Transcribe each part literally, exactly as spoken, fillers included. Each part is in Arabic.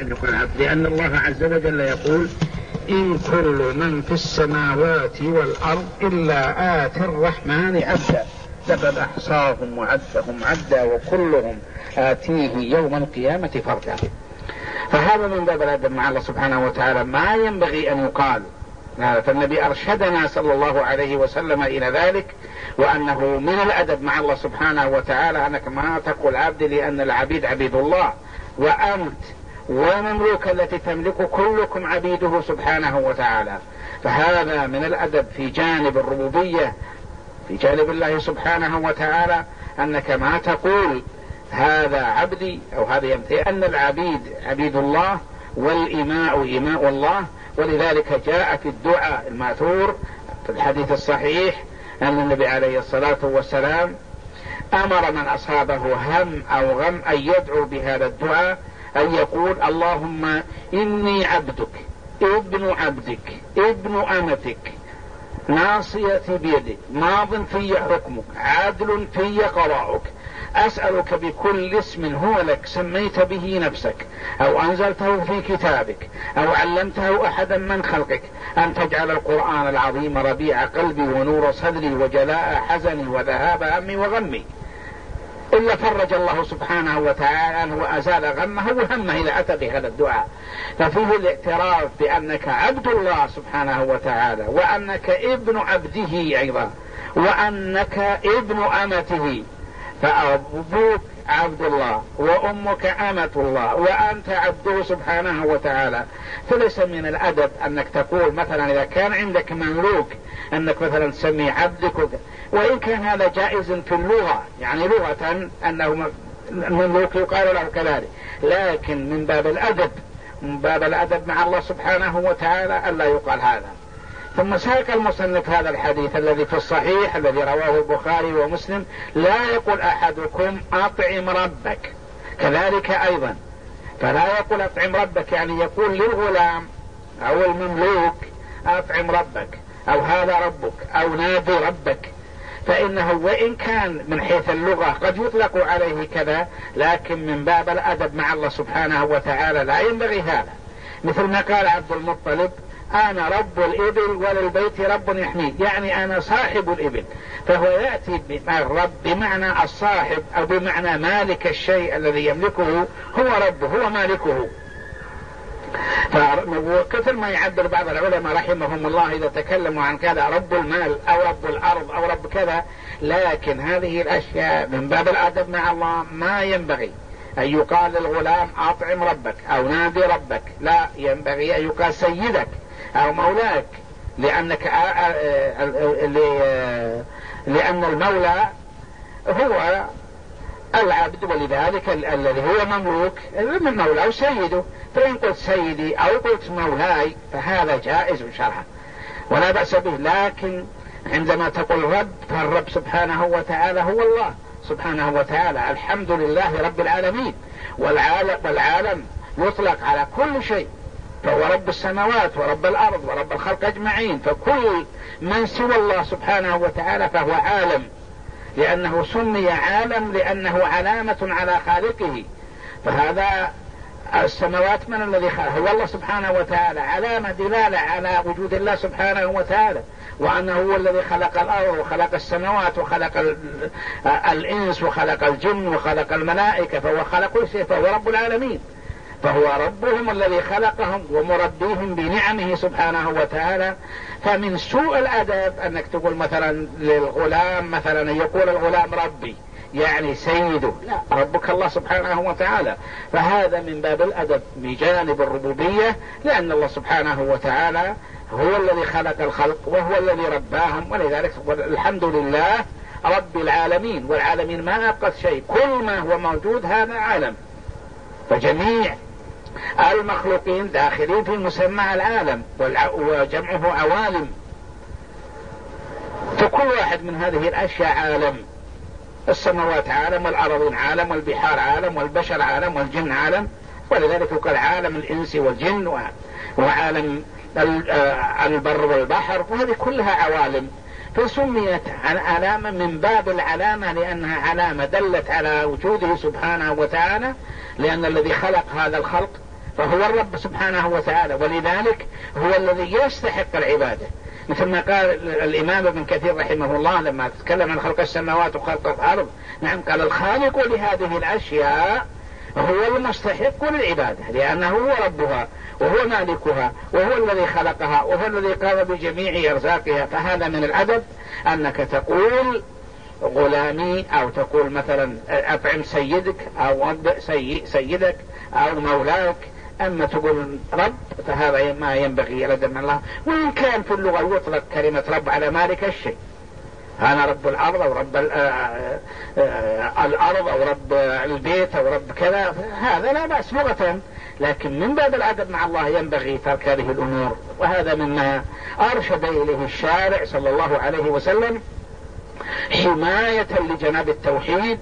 أن يقال عبد، لأن الله عز وجل يقول إن كل من في السماوات والأرض إلا آتي الرحمن عبدا، لقد أحصاهم وعدهم عدا وكلهم آتيه يوم القيامة فردا. فهذا من باب الأدب مع الله سبحانه وتعالى ما ينبغي أن يقال، فالنبي أرشدنا صلى الله عليه وسلم إلى ذلك، وأنه من الأدب مع الله سبحانه وتعالى أنك ما تقول عبد، لأن العبيد عبيد الله، وأنت ومملوك التي تملك كلكم عبيده سبحانه وتعالى. فهذا من الأدب في جانب الربوبية، في جانب الله سبحانه وتعالى، أنك ما تقول هذا عبدي أو هذا يمتي، أن العبيد عبيد الله والإماء إماء الله. ولذلك جاء في الدعاء الماثور في الحديث الصحيح أن النبي عليه الصلاة والسلام أمر من أصابه هم أو غم أن يدعو بهذا الدعاء، أن يقول اللهم إني عبدك ابن عبدك ابن أمتك ناصيتي بيدك ماض في حكمك عادل في قضاؤك، أسألك بكل اسم هو لك سميت به نفسك أو أنزلته في كتابك أو علمته أحدا من خلقك أن تجعل القرآن العظيم ربيع قلبي ونور صدري وجلاء حزني وذهاب همي وغمي. إلا فرج الله سبحانه وتعالى وأزال غمه وهمه إذا أتى بهذا الدعاء. ففيه الاعتراف بأنك عبد الله سبحانه وتعالى، وأنك ابن عبده أيضا، وأنك ابن أمته، فأبوك عبد الله وأمك أمة الله وأنت عبده سبحانه وتعالى. فليس من الأدب أنك تقول مثلا إذا كان عندك مملوك أنك مثلا تسمي عبدك، وإن كان هذا جائز في اللغة، يعني لغة أنه المملوك يقال له كذلك، لكن من باب الأدب من باب الأدب مع الله سبحانه وتعالى ألا يقال هذا. ثم ساق المصنف هذا الحديث الذي في الصحيح الذي رواه البخاري ومسلم: لا يقول أحدكم أطعم ربك، كذلك أيضا فلا يقول أطعم ربك، يعني يقول للغلام أو المملوك أطعم ربك أو هذا ربك أو نادي ربك، فإنه وإن كان من حيث اللغة قد يطلق عليه كذا، لكن من باب الأدب مع الله سبحانه وتعالى لا ينبغي هذا. مثل ما قال عبد المطلب: أنا رب الإبل وللبيت رب يحميه، يعني أنا صاحب الإبل، فهو يأتي بالرب بمعنى الصاحب أو بمعنى مالك الشيء الذي يملكه، هو ربه هو مالكه. فكثر ما يعبر بعض العلماء رحمهم الله إذا تكلموا عن كذا رب المال أو رب الأرض أو رب كذا، لكن هذه الأشياء من باب الأدب مع الله ما ينبغي أن يقال للغلام أطعم ربك أو نادي ربك، لا، ينبغي أن يقال سيدك أو مولاك، لأنك لأن المولى هو العبد، ولذلك الذي هو مملوك من مولاه سيده، فإن قلت سيدي أو قلت مولاي فهذا جائز شرعا ولا بأس به. لكن عندما تقول رب، فالرب سبحانه وتعالى هو الله سبحانه وتعالى، الحمد لله رب العالمين، والعالم, والعالم يطلق على كل شيء، فهو رب السماوات ورب الأرض ورب الخلق أجمعين، فكل من سوى الله سبحانه وتعالى فهو عالم، لأنه سمي عالم لأنه علامة على خالقه. فهذا السماوات من الذي خلق؟ هو الله سبحانه وتعالى، علامة دلالة على وجود الله سبحانه وتعالى، وأنه هو الذي خلق الأرض وخلق السماوات وخلق الإنس وخلق الجن وخلق الملائكة، فهو خلق كل شيء، فهو رب العالمين، فهو ربهم الذي خلقهم ومربيهم بنعمه سبحانه وتعالى. فمن سوء الأدب أنك تقول مثلا للغلام مثلا يقول الغلام ربي يعني سيده، لا، ربك الله سبحانه وتعالى. فهذا من باب الأدب بجانب الربوبية، لأن الله سبحانه وتعالى هو الذي خلق الخلق وهو الذي رباهم، ولذلك الحمد لله رب العالمين، والعالمين ما أبقت شيء، كل ما هو موجود هذا عالم، فجميع المخلوقين داخلين في مسمى العالم، وجمعه عوالم، فكل واحد من هذه الأشياء عالم، السماوات عالم والأرض عالم والبحار عالم والبشر عالم والجن عالم، ولذلك يقال عالم الإنس والجن وعالم البر والبحر، وهذه كلها عوالم، فسميت علامة من باب العلامة لأنها علامة دلت على وجوده سبحانه وتعالى، لأن الذي خلق هذا الخلق فهو الرب سبحانه وتعالى، ولذلك هو الذي يستحق العبادة. مثل ما قال الإمام ابن كثير رحمه الله لما تكلم عن خلق السماوات وخلق الأرض، نعم قال الخالق لهذه الأشياء هو المستحق للعبادة، لأنه هو ربها وهو مالكها وهو الذي خلقها وهو الذي قام بجميع أرزاقها. فهذا من الأدب أنك تقول غلامي، أو تقول مثلا أطعم سيدك أو سي سيدك أو مولاك. أما تقول رب فهذا ما ينبغي الأدب من الله. وإن كان في اللغة يطلق كلمة رب على مالك الشيء، أنا رب الأرض أو رب الأرض أو رب البيت أو رب كذا، هذا لا بأس لغة، لكن من باب الأدب مع الله ينبغي ترك هذه الأمور. وهذا مما أرشد إليه الشارع صلى الله عليه وسلم حماية لجناب التوحيد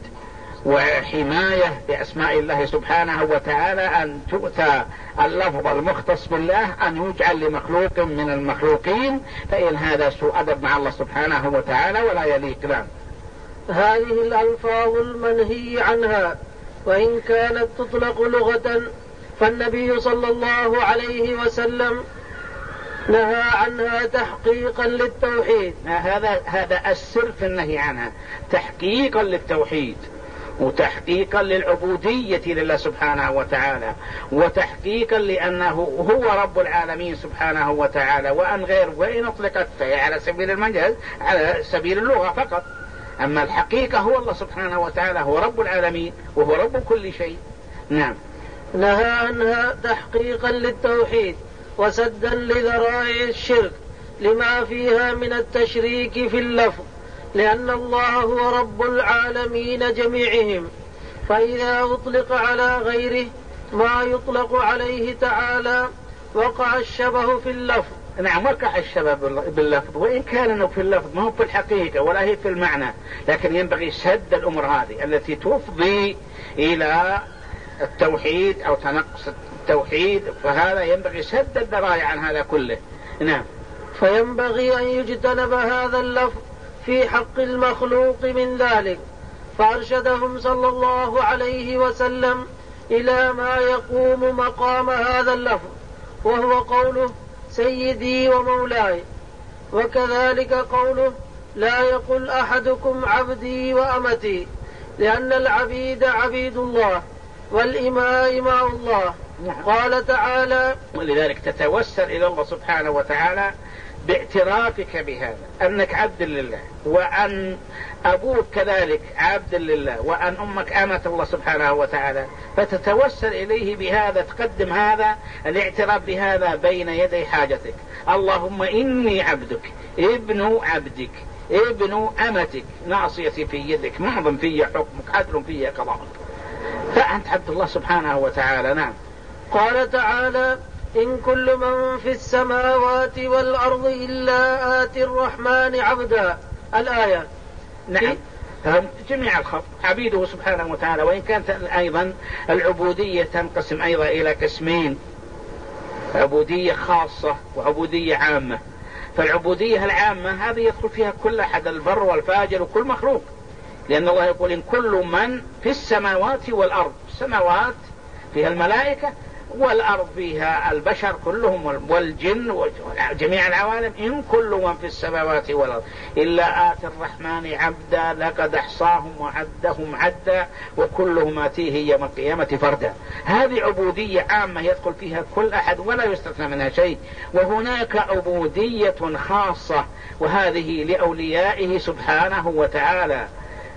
وحماية لأسماء الله سبحانه وتعالى، أن تؤتى اللفظ المختص بالله أن يجعل لمخلوق من المخلوقين، فإن هذا سوء أدب مع الله سبحانه وتعالى ولا يليق له. هذه الألفاظ المنهي عنها وإن كانت تطلق لغة، فالنبي صلى الله عليه وسلم نهى عنها تحقيقا للتوحيد. هذا هذا السر في النهي عنها، تحقيقا للتوحيد وتحقيقا للعبودية لله سبحانه وتعالى، وتحقيقا لأنه هو رب العالمين سبحانه وتعالى، وأن غير وإن أطلقت على سبيل المجاز على سبيل اللغة فقط. أما الحقيقة هو الله سبحانه وتعالى هو رب العالمين وهو رب كل شيء. نعم. نهى عنها تحقيقا للتوحيد وسدا لذرائع الشرك لما فيها من التشريك في اللفظ، لأن الله هو رب العالمين جميعهم، فإذا أطلق على غيره ما يطلق عليه تعالى وقع الشبه في اللفظ. نعم وقع الشبه باللفظ، وإن كان أنه في اللفظ ما هو في الحقيقة ولا هي في المعنى، لكن ينبغي سد الأمور هذه التي تفضي إلى التوحيد أو تنقص التوحيد، فهذا ينبغي سد الذرائع عن هذا كله. نعم. فينبغي أن يجتنب هذا اللفظ في حق المخلوق من ذلك، فأرشدهم صلى الله عليه وسلم إلى ما يقوم مقام هذا اللفظ، وهو قوله سيدي ومولاي، وكذلك قوله لا يقل أحدكم عبدي وأمتي، لأن العبيد عبيد الله والإماء إماء الله. قال تعالى ولذلك تتوسل إلى الله سبحانه وتعالى باعترافك بهذا أنك عبد لله، وأن أبوك كذلك عبد لله، وأن أمك أمة الله سبحانه وتعالى، فتتوسل إليه بهذا، تقدم هذا الاعتراف بهذا بين يدي حاجتك. اللهم إني عبدك ابن عبدك ابن أمتك، ناصيتي في يدك، معظم في حكمك، عدل في قضاءك، فأنت عبد الله سبحانه وتعالى. نعم. قال تعالى إن كل من في السماوات والأرض إلا آتي الرحمن عبدا، الآية. نعم. جميع الخلق عبيده سبحانه وتعالى، وإن كانت أيضا العبودية تنقسم أيضا إلى قسمين، عبودية خاصة وعبودية عامة. فالعبودية العامة هذه يدخل فيها كل أحد، البر والفاجر وكل مخلوق، لأن الله يقول إن كل من في السماوات والأرض، السماوات فيها الملائكة والأرض فيها البشر كلهم والجن وجميع العوالم، إن كل من في السماوات والأرض إلا آتي الرحمن عبدا لقد أحصاهم وعدهم عدا وكلهم آتيه يوم القيامة فردا. هذه عبودية عامة يدخل فيها كل أحد ولا يستثنى منها شيء. وهناك عبودية خاصة، وهذه لأوليائه سبحانه وتعالى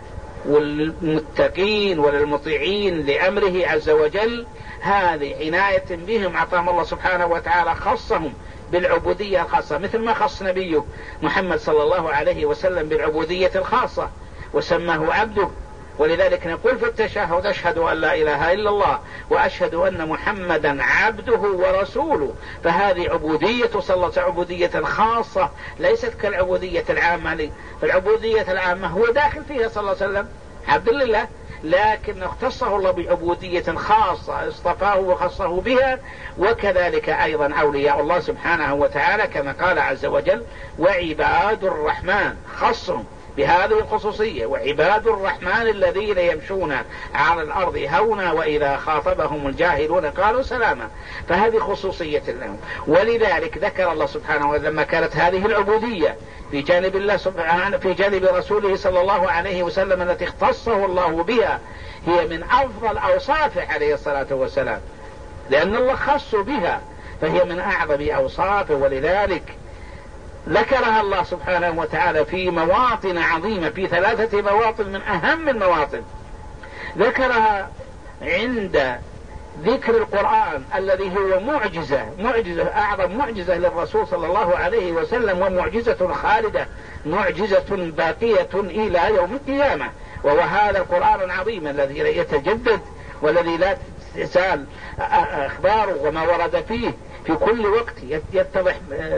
والمتقين وللمطيعين لأمره عز وجل، هذه عناية بهم أعطاهم الله سبحانه وتعالى، خصهم بالعبودية الخاصة، مثل ما خص نبيه محمد صلى الله عليه وسلم بالعبودية الخاصة وسماه عبده. ولذلك نقول في التشهد أشهد أن لا إله إلا الله وأشهد أن محمدا عبده ورسوله. فهذه عبودية صلى الله عليه وسلم عبودية خاصة ليست كالعبودية العامة. فالعبودية العامة هو داخل فيها صلى الله عليه وسلم عبد لله، لكن اختصه الله بعبودية خاصة اصطفاه وخصه بها. وكذلك أيضا أولياء الله سبحانه وتعالى كما قال عز وجل وعباد الرحمن، خصهم بهذه الخصوصية. وعباد الرحمن الذين يمشون على الأرض هونا وإذا خاطبهم الجاهلون قالوا سلاما، فهذه خصوصية لهم. ولذلك ذكر الله سبحانه وتعالى لما كانت هذه العبودية في جانب الله سبحانه في جانب رسوله صلى الله عليه وسلم التي اختصه الله بها، هي من أفضل أوصافه عليه الصلاة والسلام، لأن الله خص بها، فهي من أعظم أوصافه. ولذلك ذكرها الله سبحانه وتعالى في مواطن عظيمة، في ثلاثة مواطن من أهم المواطن. ذكرها عند ذكر القرآن الذي هو معجزة معجزة أعظم معجزة للرسول صلى الله عليه وسلم، ومعجزة خالدة، معجزة باقية إلى يوم القيامة، وهو هذا القرآن العظيم الذي يتجدد والذي لا تزال أخباره وما ورد فيه في كل وقت يتضح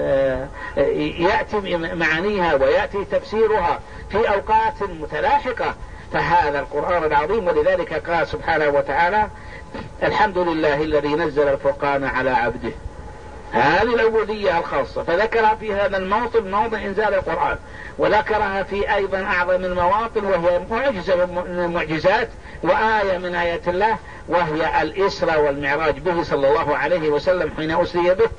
يأتي معانيها ويأتي تفسيرها في أوقات متلاحقة. فهذا القرآن العظيم، ولذلك قال سبحانه وتعالى: الحمد لله الذي نزل الفرقان على عبده. هذه العبودية الخاصة، فذكرها في هذا الموطن موطن إنزال القرآن، وذكرها في أيضا أعظم المواطن وهي معجزة من المعجزات وآية من آيات الله، وهي الإسراء والمعراج به صلى الله عليه وسلم حين أسري به.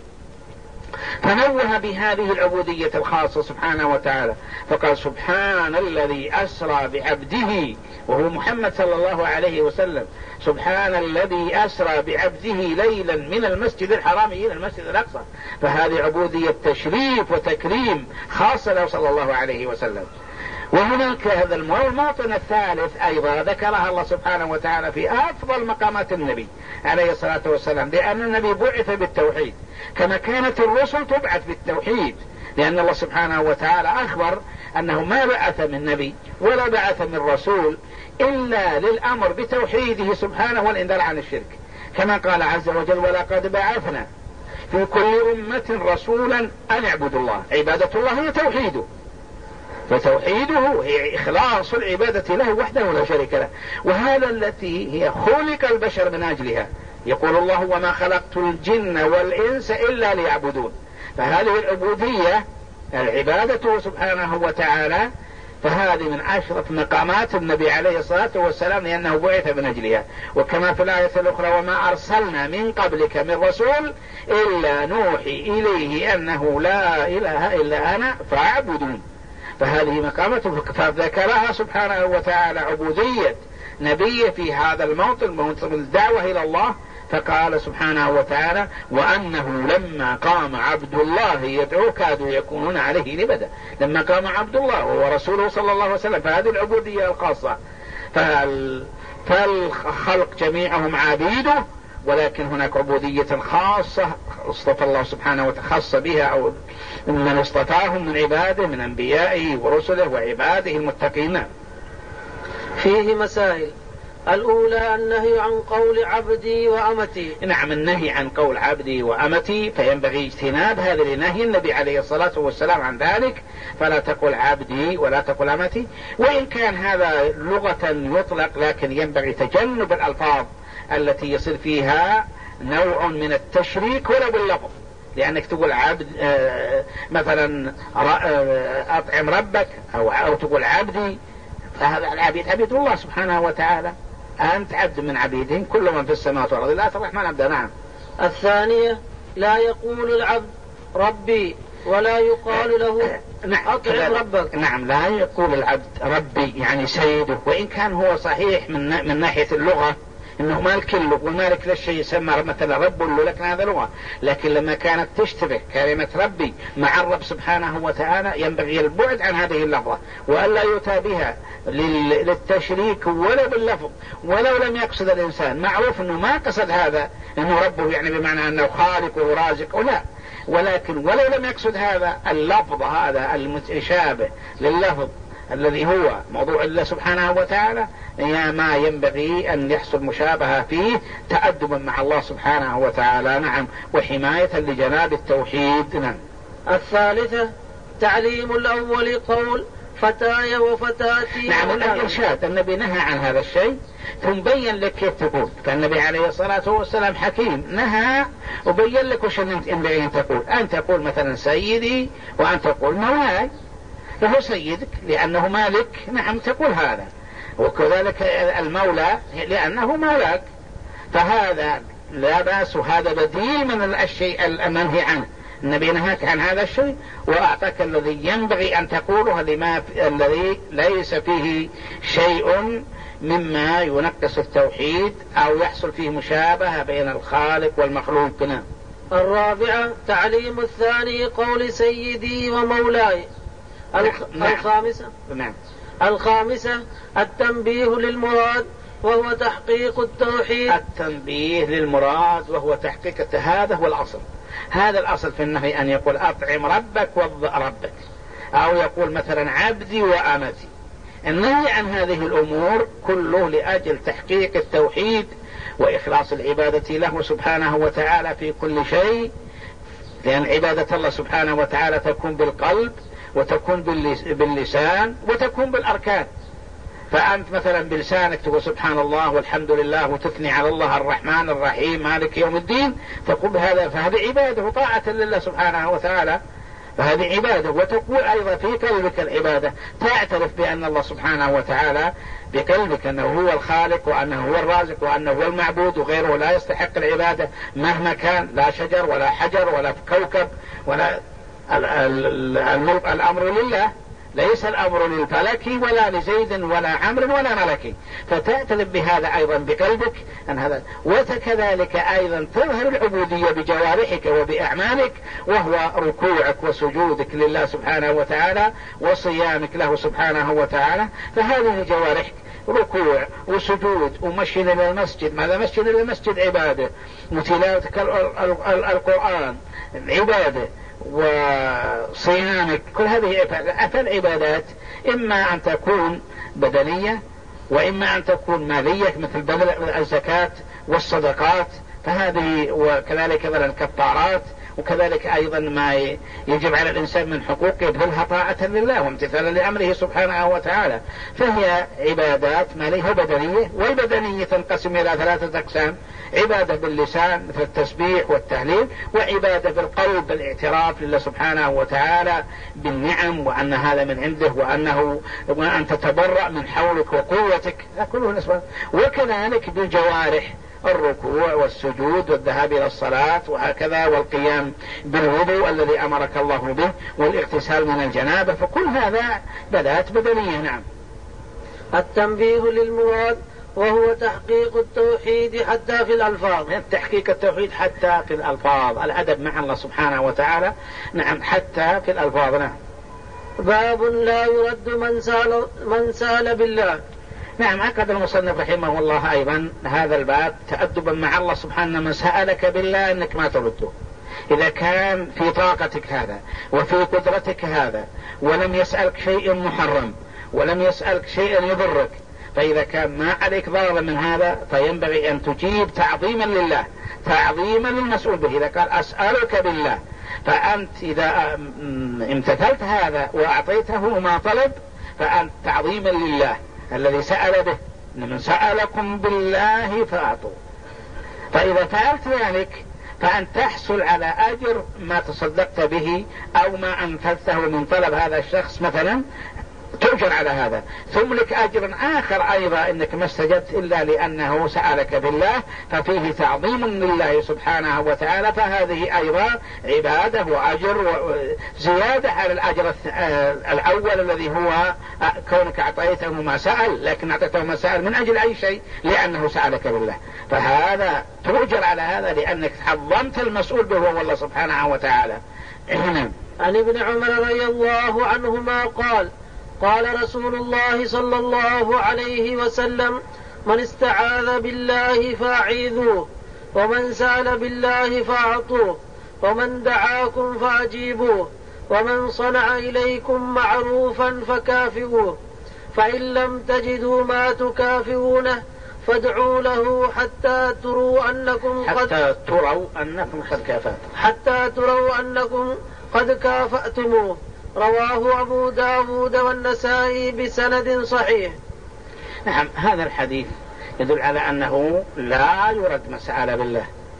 فنوه بهذه العبودية الخاصة سبحانه وتعالى، فقال: سبحان الذي أسرى بعبده، وهو محمد صلى الله عليه وسلم، سبحان الذي أسرى بعبده ليلا من المسجد الحرام إلى المسجد الأقصى. فهذه عبودية تشريف وتكريم خاصة له صلى الله عليه وسلم. وهناك هذا الموطن الثالث أيضا ذكرها الله سبحانه وتعالى في أفضل مقامات النبي عليه الصلاة والسلام، لأن النبي بعث بالتوحيد كما كانت الرسل تبعث بالتوحيد، لأن الله سبحانه وتعالى أخبر أنه ما بعث من نبي ولا بعث من رسول إلا للأمر بتوحيده سبحانه والإنذار عن الشرك، كما قال عز وجل: ولقد بعثنا في كل أمة رسولا أن اعبدوا الله. عبادة الله هي توحيده، فتوحيده هي إخلاص العبادة له وحده لا شريك له، وهذا التي هي خلق البشر من أجلها. يقول الله: وما خلقت الجن والإنس إلا ليعبدون. فهذه العبودية العبادة سبحانه وتعالى، فهذه من أشرف مقامات النبي عليه الصلاة والسلام، لأنه بعث من أجلها. وكما في الآية الأخرى: وما أرسلنا من قبلك من رسول إلا نوحي إليه أنه لا إله إلا أنا فاعبدون. فهذه مقامته، فذكرها سبحانه وتعالى عبودية نبي في هذا الموطن، موطن الدعوة إلى الله، فقال سبحانه وتعالى: وأنه لما قام عبد الله يدعو كادوا يكونون عليه لبدا. لما قام عبد الله وهو رسوله صلى الله عليه وسلم، فهذه العبودية الخاصة. فالخلق جميعهم عبيده، ولكن هناك عبودية خاصة اصطفى الله سبحانه وتعالى خاص بها، أو من اصطفاهم من عباده من أنبيائه ورسله وعباده المتقين. فيه مسائل: الأولى النهي عن قول عبدي وأمتي. نعم، النهي عن قول عبدي وأمتي، فينبغي اجتناب هذا لنهي النبي عليه الصلاة والسلام عن ذلك، فلا تقل عبدي ولا تقل أمتي. وإن كان هذا لغة يطلق، لكن ينبغي تجنب الألفاظ التي يصير فيها نوع من التشريك ولو باللفظ، لأنك تقول عبد آه مثلا آه أطعم ربك، أو, أو تقول عبدي، فهذا العبيد عبيد الله سبحانه وتعالى، أنت عبد من عبيدين كل من في السماوات والأرض، لا الرحمن عبدا. نعم. الثانية: لا يقول العبد ربي ولا يقال له نعم أطعم ربك. نعم، لا يقول العبد ربي يعني سيده، وإن كان هو صحيح من, من ناحية اللغة انه مالك له والمالك للشيء يسمى مثلا رب له، لكن هذا لغة. لكن لما كانت تشتبه كلمة ربي مع الرب سبحانه وتعالى، ينبغي البعد عن هذه اللفظة وألا يؤتى بها للتشريك ولا باللفظ، ولو لم يقصد الإنسان. معروف أنه ما قصد هذا أنه ربه يعني بمعنى أنه خالق ورازق، لا، ولكن ولو لم يقصد هذا اللفظ هذا المتشابه لللفظ الذي هو موضوع الله سبحانه وتعالى، ما ينبغي أن يحصل مشابهة فيه تأدبا مع الله سبحانه وتعالى. نعم، وحماية لجناب التوحيد. نعم. الثالثة: تعليم الأول قول فتاي وفتاتي. نعم، الإرشاد. النبي نهى عن هذا الشيء ثم بين لك كيف تقول، فالنبي عليه الصلاة والسلام حكيم نهى وبين لك وش ينبغي أن تقول. أن تقول مثلا سيدي، وأن تقول مولاي، فهو سيدك لأنه مالك، نعم تقول هذا، وكذلك المولى لأنه مولاك، فهذا لا بأس، هذا بديل من الشيء المنهي عنه. النبي نهاك عن هذا الشيء وأعطاك الذي ينبغي أن تقوله لما الذي ليس فيه شيء مما ينقص التوحيد أو يحصل فيه مشابهة بين الخالق والمخلوق. الرابعة تعليم الثاني قول سيدي ومولاي. نعم. الخامسة نعم. الخامسة التنبيه للمراد وهو تحقيق التوحيد. التنبيه للمراد وهو تحقيق، هذا هو الأصل. هذا الأصل في النهي أن يقول أطعم ربك وضأ ربك، أو يقول مثلا عبدي وأمتي. النهي عن هذه الأمور كله لأجل تحقيق التوحيد وإخلاص العبادة له سبحانه وتعالى في كل شيء، لأن عبادة الله سبحانه وتعالى تكون بالقلب وتكون باللسان وتكون بالأركان. فأنت مثلا بلسانك تقول سبحان الله والحمد لله وتثني على الله الرحمن الرحيم مالك يوم الدين، تقول بهذا، فهذه عبادة وطاعة لله سبحانه وتعالى، فهذه عبادة. وتقول أيضا في قلبك العبادة، تعترف بأن الله سبحانه وتعالى بقلبك أنه هو الخالق وأنه هو الرازق وأنه هو المعبود، وغيره لا يستحق العبادة مهما كان، لا شجر ولا حجر ولا كوكب ولا الملك، الأمر لله، ليس الأمر للفلك ولا لزيد ولا عمرو ولا ملكي. فتعترف بهذا أيضا بقلبك أن هذا، وكذلك أيضا تظهر العبودية بجوارحك وبأعمالك، وهو ركوعك وسجودك لله سبحانه وتعالى وصيامك له سبحانه وتعالى. فهذه جوارحك ركوع وسجود ومشي إلى المسجد، ماذا مشي إلى المسجد عبادة، وتلاوتك القرآن عبادة، وصيامك، كل هذه العبادات إما أن تكون بدنية وإما أن تكون مالية مثل بذل الزكاة والصدقات، فهذه وكذلك مثلا الكفارات، وكذلك أيضا ما يجب على الإنسان من حقوقه يبذلها طاعة لله وامتثالا لأمره سبحانه وتعالى. فهي عبادات مالية وبدنية، والبدنية تنقسم إلى ثلاثة أقسام: عبادة باللسان مثل التسبيح والتهليل، وعبادة بالقلب بالاعتراف لله سبحانه وتعالى بالنعم وأن هذا من عنده وأنه وأن تتبرأ من حولك وقوتك، كله نسبة. وكذلك بالجوارح الركوع والسجود والذهاب إلى الصلاة وهكذا، والقيام بالوضوء الذي أمرك الله به، والاغتسال من الجنابة، فكل هذا بدات بدنية. نعم. التنبيه للمراد وهو تحقيق التوحيد حتى في الألفاظ. تحقيق التوحيد حتى في الألفاظ، الأدب مع الله سبحانه وتعالى. نعم، حتى في الألفاظ. نعم. باب لا يرد من سال, من سال بالله. نعم، عقد المصنف رحمه الله أيضا هذا الباب تأدبا مع الله سبحانه. من سألك بالله أنك ما ترده، إذا كان في طاقتك هذا وفي قدرتك هذا، ولم يسألك شيء محرم ولم يسألك شيء يضرك، فإذا كان ما عليك ضرر من هذا فينبغي أن تجيب تعظيما لله، تعظيما للمسؤول به. إذا قال أسألك بالله، فأنت إذا امتثلت هذا وأعطيته ما طلب فأنت تعظيما لله الذي سأل به. من سألكم بالله فأعطوا. فإذا فعلت ذلك فأن تحصل على أجر ما تصدقت به أو ما أنفذته من طلب هذا الشخص مثلا، تؤجر على هذا. ثم لك أجر آخر أيضا إنك ما استجبت إلا لأنه سألك بالله، ففيه تعظيم لله سبحانه وتعالى، فهذه أيضا عبادة وأجر زيادة على الأجر الأول الذي هو كونك أعطيته ما سأل، لكن أعطيته ما سأل من أجل أي شيء لأنه سألك بالله، فهذا تؤجر على هذا لأنك عظمت المسؤول به هو الله سبحانه وتعالى. عن ابن عمر رضي الله عنهما قال: قال رسول الله صلى الله عليه وسلم: من استعاذ بالله فأعيذوه، ومن سأل بالله فأعطوه، ومن دعاكم فأجيبوه، ومن صنع إليكم معروفا فكافئوه، فإن لم تجدوا ما تكافئونه فادعوا له حتى تروا أنكم قد حتى تروا أنكم قد كافأتم حتى تروا أنكم قد كافأتموه. رواه أبو داود والنسائي بسند صحيح. نعم، هذا الحديث يدل على أنه لا يرد ما سأل بالله،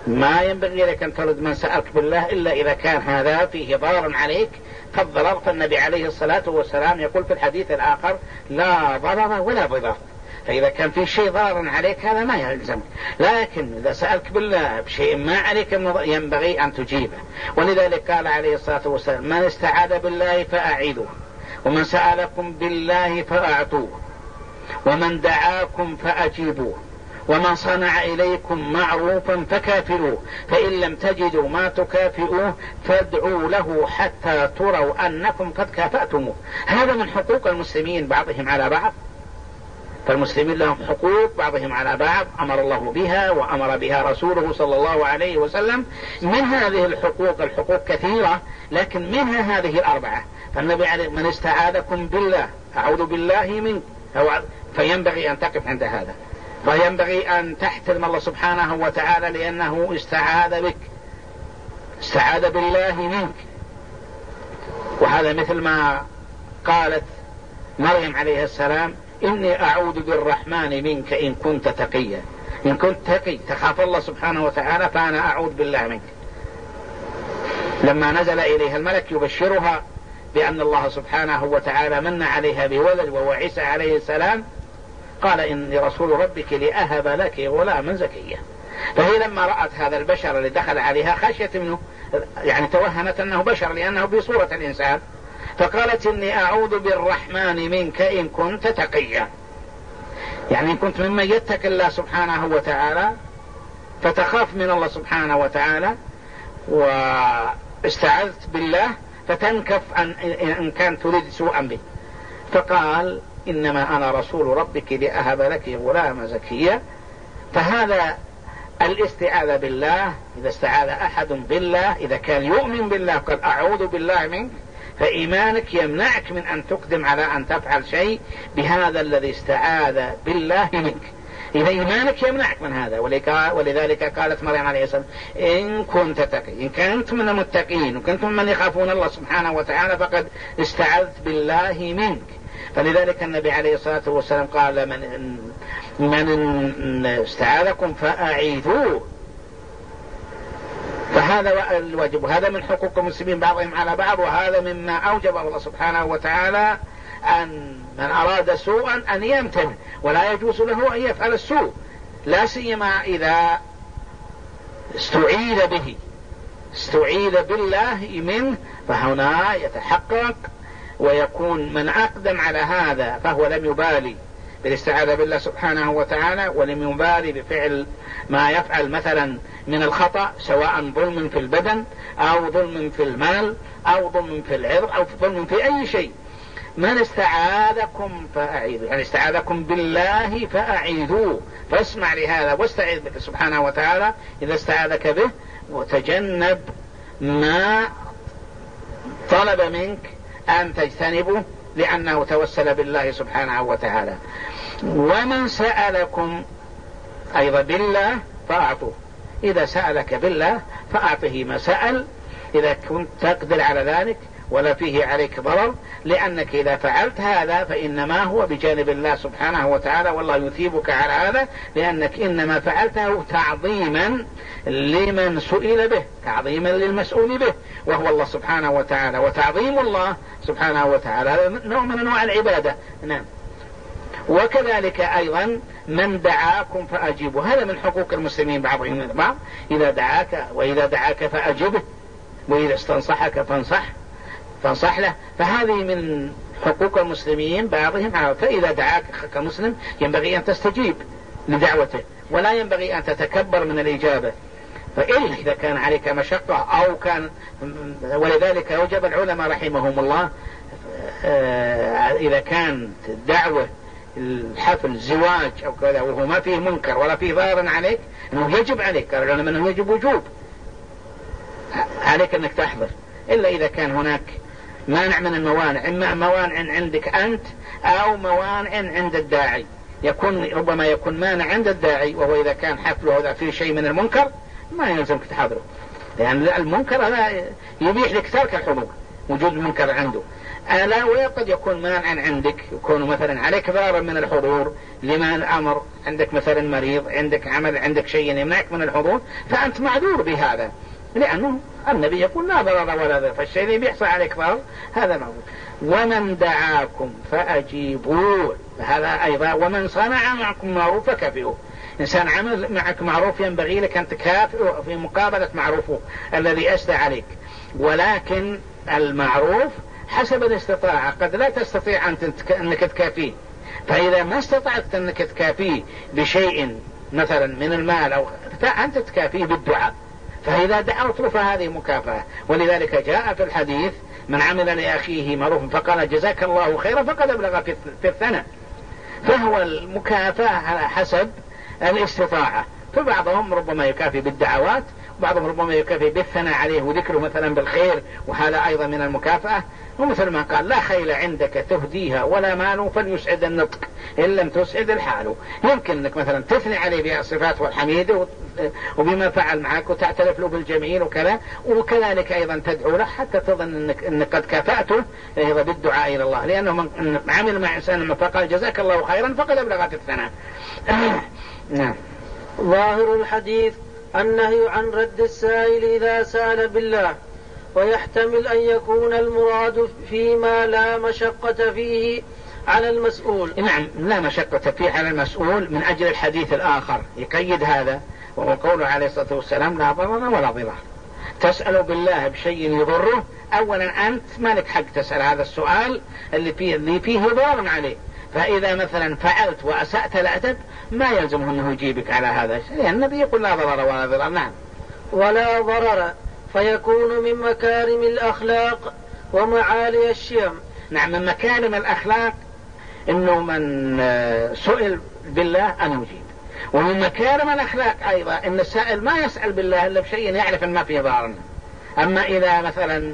ما ينبغي لك أن ترد من سألك بالله إلا إذا كان هذا فيه ضرر عليك فالضرر. فالنبي عليه الصلاة والسلام يقول في الحديث الآخر لا ضرر ولا ضرار، فإذا كان في شيء ضار عليك هذا ما يلزمك. لكن إذا سألك بالله بشيء ما عليك ينبغي أن تجيبه. ولذلك قال عليه الصلاة والسلام من استعاذ بالله فأعيذوه، ومن سألكم بالله فأعطوه، ومن دعاكم فأجيبوه، ومن صنع إليكم معروفا فكافئوه، فإن لم تجدوا ما تكافئوه فادعوا له حتى تروا أنكم قد كافأتموه. هذا من حقوق المسلمين بعضهم على بعض. فالمسلمين لهم حقوق بعضهم على بعض أمر الله بها وأمر بها رسوله صلى الله عليه وسلم. من هذه الحقوق الحقوق كثيرة، لكن منها هذه الأربعة. فالنبي عليه من استعاذكم بالله أعوذ بالله منك، فينبغي أن تقف عند هذا، فينبغي أن تحترم الله سبحانه وتعالى لأنه استعاذ بك، استعاذ بالله منك. وهذا مثل ما قالت مريم عليه السلام إني أعوذ بالرحمن منك إن كنت تقيا، إن كنت تقي تخاف الله سبحانه وتعالى فأنا أعوذ بالله منك. لما نزل إليها الملك يبشرها بأن الله سبحانه وتعالى من عليها بولد وهو عيسى عليه السلام، قال إني رسول ربك لأهب لك غلاما زكيا. فهي لما رأت هذا البشر اللي دخل عليها خشيت منه، يعني توهمت أنه بشر لأنه بصورة الإنسان، فقالت إني أعوذ بالرحمن منك إن كنت تقيا، يعني إن كنت ممن يتق الله سبحانه وتعالى فتخاف من الله سبحانه وتعالى واستعذت بالله فتنكف أن, إن كان تريد سوءا به. فقال إنما أنا رسول ربك لأهب لك غلاما زكيا. فهذا الاستعاذة بالله، إذا استعاذ أحد بالله إذا كان يؤمن بالله قال أعوذ بالله منك، فإيمانك يمنعك من أن تقدم على أن تفعل شيء بهذا الذي استعاذ بالله منك. إذا إيمانك يمنعك من هذا. ولذلك قالت مريم عليه السلام إن كنت تقي، إن كنت من المتقين وكنتم من يخافون الله سبحانه وتعالى فقد استعذت بالله منك. فلذلك النبي عليه الصلاة والسلام قال من, من استعاذكم فأعيذوه. فهذا الواجب، وهذا من حقوق المسلمين بعضهم على بعض، وهذا مما أوجبه الله سبحانه وتعالى أن من أراد سوءا أن يمتنع، ولا يجوز له أن يفعل السوء، لا سيما إذا استعيذ به استعيذ بالله منه، فهنا يتحقق ويكون من أقدم على هذا فهو لم يبالي بالاستعاذة بالله سبحانه وتعالى، ولم يبالي بفعل ما يفعل مثلا من الخطأ، سواء ظلم في البدن أو ظلم في المال أو ظلم في العرض أو ظلم في أي شيء. من استعاذكم فأعيذوا، يعني استعاذكم بالله فأعيذوه، فاسمع لهذا واستعيذ بك سبحانه وتعالى إذا استعاذك به، وتجنب ما طلب منك أن تجتنبه لأنه توسل بالله سبحانه وتعالى. ومن سألكم أيضا بالله فأعطوه، إذا سألك بالله فأعطه ما سأل إذا كنت تقدر على ذلك ولا فيه عليك ضرر، لأنك إذا فعلت هذا فإنما هو بجانب الله سبحانه وتعالى، والله يثيبك على هذا، لأنك إنما فعلته تعظيما لمن سئل به، تعظيما للمسؤول به وهو الله سبحانه وتعالى. وتعظيم الله سبحانه وتعالى هذا نوع من أنواع العبادة. نعم. وكذلك أيضا من دعاكم فأجيبوا، هذا من حقوق المسلمين بعضهم من بعض، إذا دعاك وإذا دعاك فأجبه، وإذا استنصحك فانصح فانصح له. فهذه من حقوق المسلمين بعضهم. فإذا دعاك كمسلم ينبغي أن تستجيب لدعوته، ولا ينبغي أن تتكبر من الإجابة، فإلا إذا كان عليك مشقة أو كان. ولذلك أوجب العلماء رحمهم الله إذا كانت دعوة الحفل زواج أو كذا وهو ما فيه منكر ولا فيه ضرر عليك، أنه يجب عليك، قال العلماء أنه يجب وجوب عليك أنك تحضر، إلا إذا كان هناك مانع من الموانع، إما موانع عندك أنت أو موانع عند الداعي. يكون ربما يكون مانع عند الداعي، وهو إذا كان حفله هذا فيه شيء من المنكر ما يلزمك تحضره، لأن يعني المنكر هذا يبيح لك ترك الحضور، وجود المنكر عنده. لا، وقد يكون مانعا عندك، يكون مثلا عليك ضرر من الحضور لما الأمر، عندك مثلا مريض، عندك عمل، عندك شيء يمنعك من الحضور، فأنت معذور بهذا، لأنه النبي يقول لا ضرر ولا ضرر، فالشيء اللي بيحصل عليك ضرر هذا موجود. ومن دعاكم فأجيبوه، هذا أيضا. ومن صنع معكم معروف فكافئوه. إنسان عمل معك معروف ينبغي لك أن تكافئه في مقابلة معروفه الذي أسدى عليك، ولكن المعروف حسب الاستطاعة، قد لا تستطيع أنك تكافيه، فإذا ما استطعت أنك تكافيه بشيء مثلا من المال أو فأنت تكافيه بالدعاء، فإذا دعوت له فهذه مكافأة. ولذلك جاء في الحديث من عمل لأخيه معروف فقال جزاك الله خيرا فقد أبلغ في الثناء، فهو المكافأة على حسب الاستطاعة. فبعضهم ربما يكافي بالدعوات، وبعضهم ربما يكافي بالثناء عليه وذكره مثلا بالخير، وهذا أيضا من المكافأة. ومثل ما قال لا خيل عندك تهديها ولا مال فليسعد النطق إن لم تسعد الحال. يمكن أنك مثلا تثني عليه بالصفات والحميد وبما فعل معك وتعترف له بالجميل وكذا، وكذلك أيضا تدعو له حتى تظن أنك, أنك قد كافأته أيضا بالدعاء إلى الله، لأنه من عمل مع إنسان فقال جزاك الله خيرا فقد أبلغ في الثناء. نعم. ظاهر الحديث النهي عن رد السائل إذا سأل بالله، ويحتمل أن يكون المراد فيما لا مشقة فيه على المسؤول. نعم، لا مشقة فيه على المسؤول من أجل الحديث الآخر يقيد هذا، وهو قوله عليه الصلاة والسلام لا ضرر ولا ضرار. تسأل بالله بشيء يضره، أولا أنت ما لك حق تسأل هذا السؤال اللي فيه, اللي فيه ضرر عليه، فإذا مثلا فعلت وأسأت الأدب ما يلزمه أنه يجيبك على هذا الشيء، لأن النبي يقول لا ضرر ولا ضرار. نعم. ولا ضرر فيكون من مكارم الأخلاق ومعالي الشيم. نعم، من مكارم الأخلاق إنه من سئل بالله أن يجيب، ومن مكارم الأخلاق أيضا إن السائل ما يسأل بالله إلا بشيء يعرف أن ما فيه ضرر. أما إذا مثلا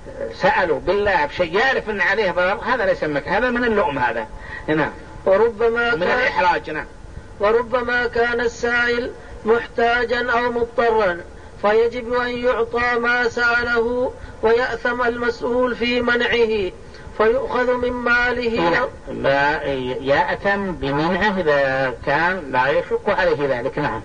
سألوا بالله بشيء يعرف أن عليه ضرر هذا ليس مك، هذا من اللؤم هذا. نعم. وربما من كان الإحراج. نعم. وربما كان السائل محتاجا أو مضطرا فيجب أن يعطى ما سأله، ويأثم المسؤول في منعه فيؤخذ من ماله. لا يأثم بمنعه إذا كان لا يشق عليه ذلك. نعم.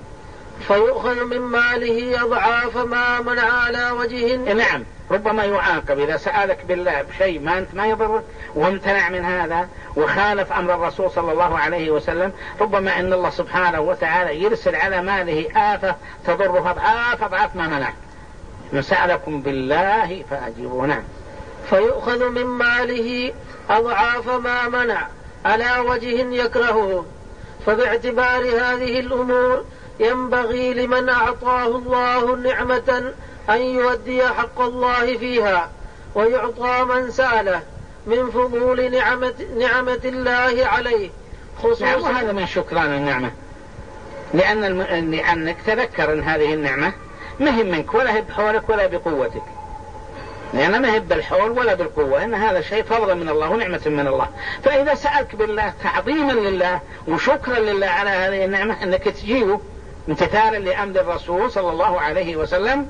فيؤخذ من ماله أضعاف ما منع على وجه. نعم، ربما يعاقب إذا سألك بالله بشيء ما أنت ما يضرك وامتنع من هذا وخالف أمر الرسول صلى الله عليه وسلم، ربما أن الله سبحانه وتعالى يرسل على ماله آفة تضره أضعاف أضعاف ما منع. من سألكم بالله فأجيبوا. نعم. فيؤخذ من ماله أضعاف ما منع على وجه يكرهه. فباعتبار هذه الأمور ينبغي لمن أعطاه الله نعمة أن يؤدي حق الله فيها، ويعطى من سأله من فضول نعمة, نعمة الله عليه خصوصا. نعم، وهذا من شكران النعمة، لأن الم... لأنك تذكر أن هذه النعمة ما هي منك ولا هي بحولك ولا بقوتك، لأن ما هي بالحول ولا بالقوة، إن هذا شيء فضل من الله ونعمة من الله. فإذا سألك بالله تعظيما لله وشكرا لله على هذه النعمة أنك تجيبه امتثالا لأمر الرسول صلى الله عليه وسلم،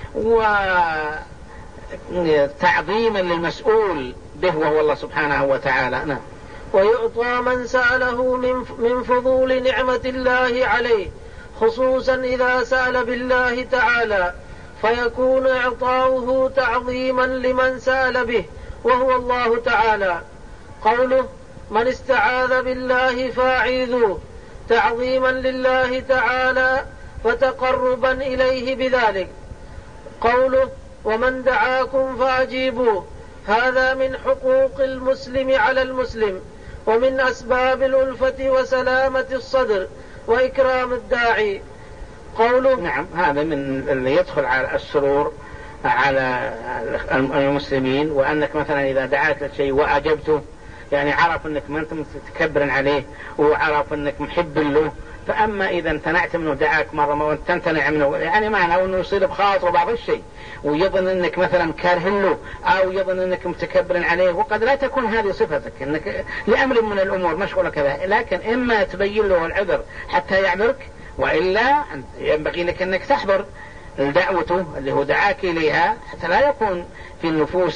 وتعظيما للمسؤول به وهو الله سبحانه وتعالى. نعم. ويعطى من سأله من فضول نعمة الله عليه خصوصا إذا سأل بالله تعالى، فيكون إعطاؤه تعظيما لمن سأل به وهو الله تعالى. قوله من استعاذ بالله فاعيذوه تعظيما لله تعالى وتقربا إليه بذلك. قوله ومن دعاكم فأجيبوه هذا من حقوق المسلم على المسلم، ومن أسباب الألفة وسلامة الصدر وإكرام الداعي. قوله نعم، هذا من اللي يدخل على السرور على المسلمين، وأنك مثلا إذا دعاك لشيء وأجبته يعني عرف أنك ما أنت متكبر عليه وعرف أنك محب له. فأما إذا امتنعت منه دعاك مرة ما تمتنع منه، يعني معنى أنه يصير بخاطر بعض الشيء ويظن أنك مثلا كاره له أو يظن أنك متكبر عليه، وقد لا تكون هذه صفتك، أنك لأمر من الأمور مشغولة كذا، لكن إما تبين له العذر حتى يعذرك، وإلا ينبغي لك أنك تحضر دعوته اللي هو دعاك إليها حتى لا يكون في النفوس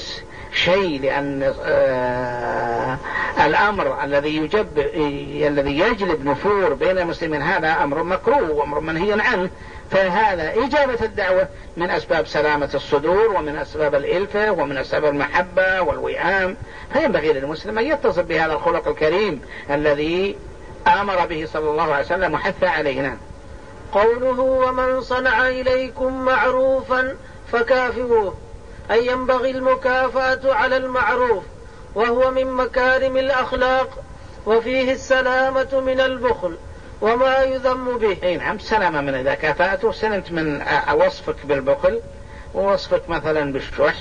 شيء، لأن آه الأمر الذي يجب الذي يجلب نفور بين المسلمين هذا أمر مكروه وأمر منهي عنه، فهذا إجابة الدعوة من أسباب سلامة الصدور ومن أسباب الإلفة ومن أسباب المحبة والوئام، فينبغي للمسلم أن يتصف بهذا الخلق الكريم الذي أمر به صلى الله عليه وسلم وحث علينا. قوله ومن صنع إليكم معروفا فكافئوه، أي ينبغي المكافأة على المعروف، وهو من مكارم الأخلاق، وفيه السلامة من البخل وما يذم به. اي نعم، سلامة من إذا كافأته سلمت من وصفك بالبخل ووصفك مثلا بالشح.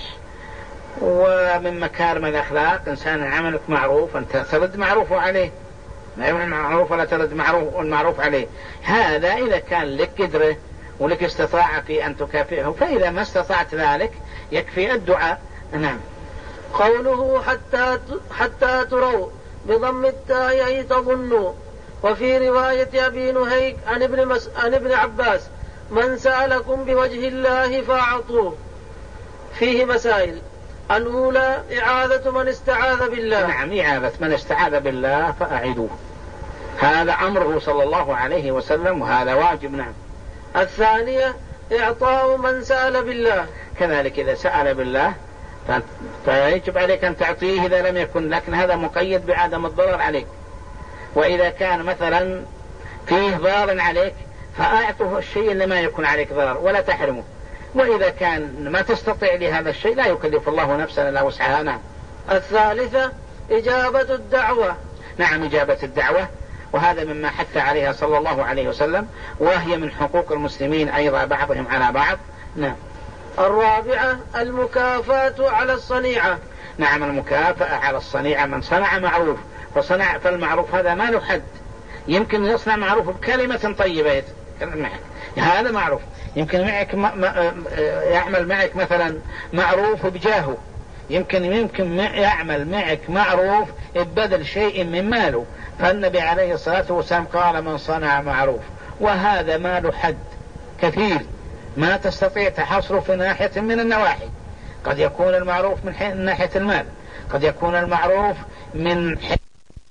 ومن مكارم الأخلاق إنسان عملك معروف أنت ترد معروف عليه، ما يعمل معروف ولا ترد معروف والمعروف عليه. هذا إذا كان لك قدرة ولك استطاعة في أن تكافئه، فإذا ما استطعت ذلك يكفي الدعاء. نعم. قوله حتى حتى تروا بضم التاء أي تظنوا. وفي رواية أبي نهيك عن ابن, مس... عن ابن عباس من سألكم بوجه الله فأعطوه. فيه مسائل. الأولى إعاذة من استعاذ بالله. نعم، إعاذة من استعاذ بالله فأعيدوه، هذا أمره صلى الله عليه وسلم وهذا واجب. نعم. الثانية إعطاء من سأل بالله، كذلك إذا سأل بالله فيجب عليك أن تعطيه إذا لم يكن، لكن هذا مقيد بعدم الضرر عليك. وإذا كان مثلا فيه ضار عليك فأعطه الشيء اللي ما يكون عليك ضرر ولا تحرمه. وإذا كان ما تستطيع لهذا الشيء لا يكلف الله نفسا إلا وسعها. نعم. الثالثة إجابة الدعوة. نعم، إجابة الدعوة، وهذا مما حث عليها صلى الله عليه وسلم، وهي من حقوق المسلمين أيضا بعضهم على بعض. نعم. الرابعة المكافأة على الصنيعة. نعم، المكافأة على الصنيعة، من صنع معروف فصنع فالمعروف هذا ما له حد. يمكن يصنع معروف بكلمة طيبة معك، هذا معروف. يمكن معك ما ما يعمل معك مثلا معروف بجاهه، يمكن يمكن يعمل معك معروف ببذل شيء من ماله. فالنبي عليه الصلاة والسلام قال من صنع معروف، وهذا ما له حد كثير ما تستطيع تحصره في ناحية من النواحي. قد يكون المعروف من ناحية المال، قد يكون المعروف من حيث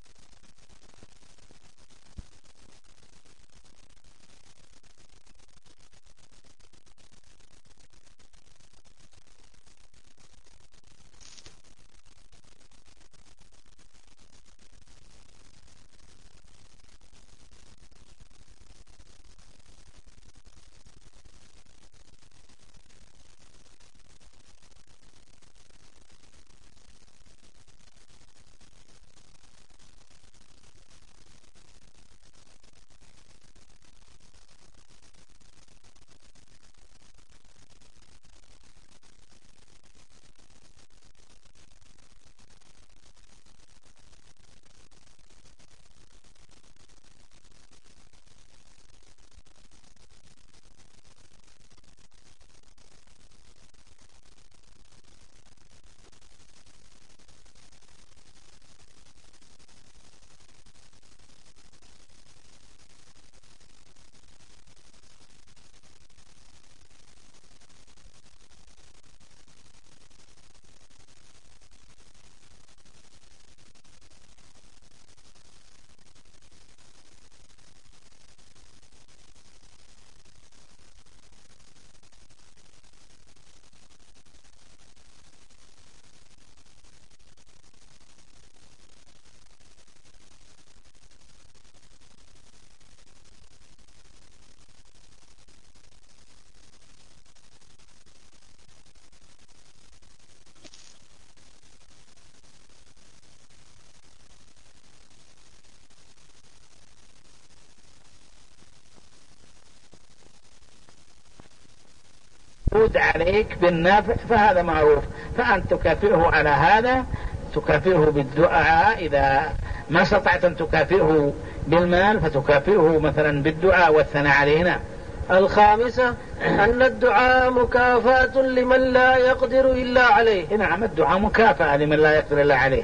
عليك بالنفع فهذا معروف، فأنت تكافئه على هذا، تكافئه بالدعاء. إذا ما استطعت أن تكافئه بالمال فتكافئه مثلا بالدعاء والثناء علينا. الخامسة أن الدعاء مكافأة لمن لا يقدر إلا عليه. نعم، الدعاء مكافأة لمن لا يقدر إلا عليه،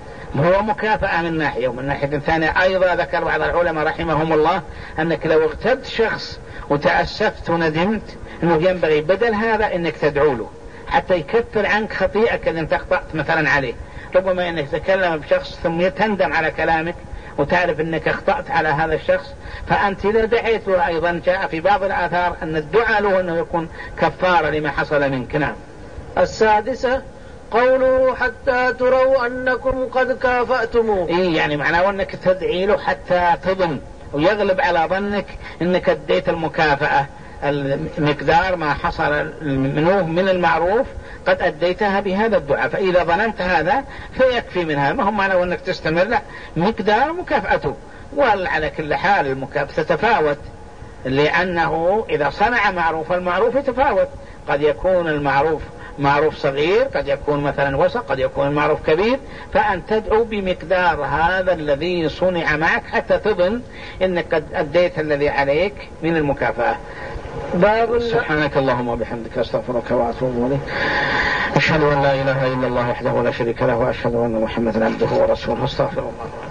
هو مكافأة من ناحية، ومن ناحية ثانية أيضا ذكر بعض العلماء رحمهم الله أنك لو اغتبت شخص وتأسفت وندمت أنه ينبغي بدل هذا أنك تدعو له. حتى يكفر عنك خطيئك إذا أنت أخطأت مثلا عليه. ربما أنك تتكلم بشخص ثم تندم على كلامك وتعرف أنك أخطأت على هذا الشخص، فأنت إذا دعيت له أيضا جاء في بعض الآثار أن الدعاء له أنه يكون كفارة لما حصل منك. نعم. السادسة قوله حتى تروا أنكم قد كافأتموه. إيه يعني معناه أنك تدعي له حتى تظن ويغلب على ظنك أنك أديت المكافأة، المقدار ما حصل منه من المعروف قد أديتها بهذا الدعاء. فإذا ظننت هذا فيكفي منها، ما هم معنى أنك تستمر، لا، مقدار مكافأته. وعلى كل حال المكافأة تتفاوت، لأنه إذا صنع معروف المعروف يتفاوت، قد يكون المعروف معروف صغير، قد يكون مثلا وسط، قد يكون المعروف كبير. فأن تدعو بمقدار هذا الذي صنع معك حتى تظن أنك قد أديت الذي عليك من المكافأة. باب سبحانك اللهم وبحمدك أستغفرك وأتوب إليك. أشهد أن لا إله إلا الله وحده لا شريك له، وأشهد أن محمدا عبده ورسوله. استغفر الله.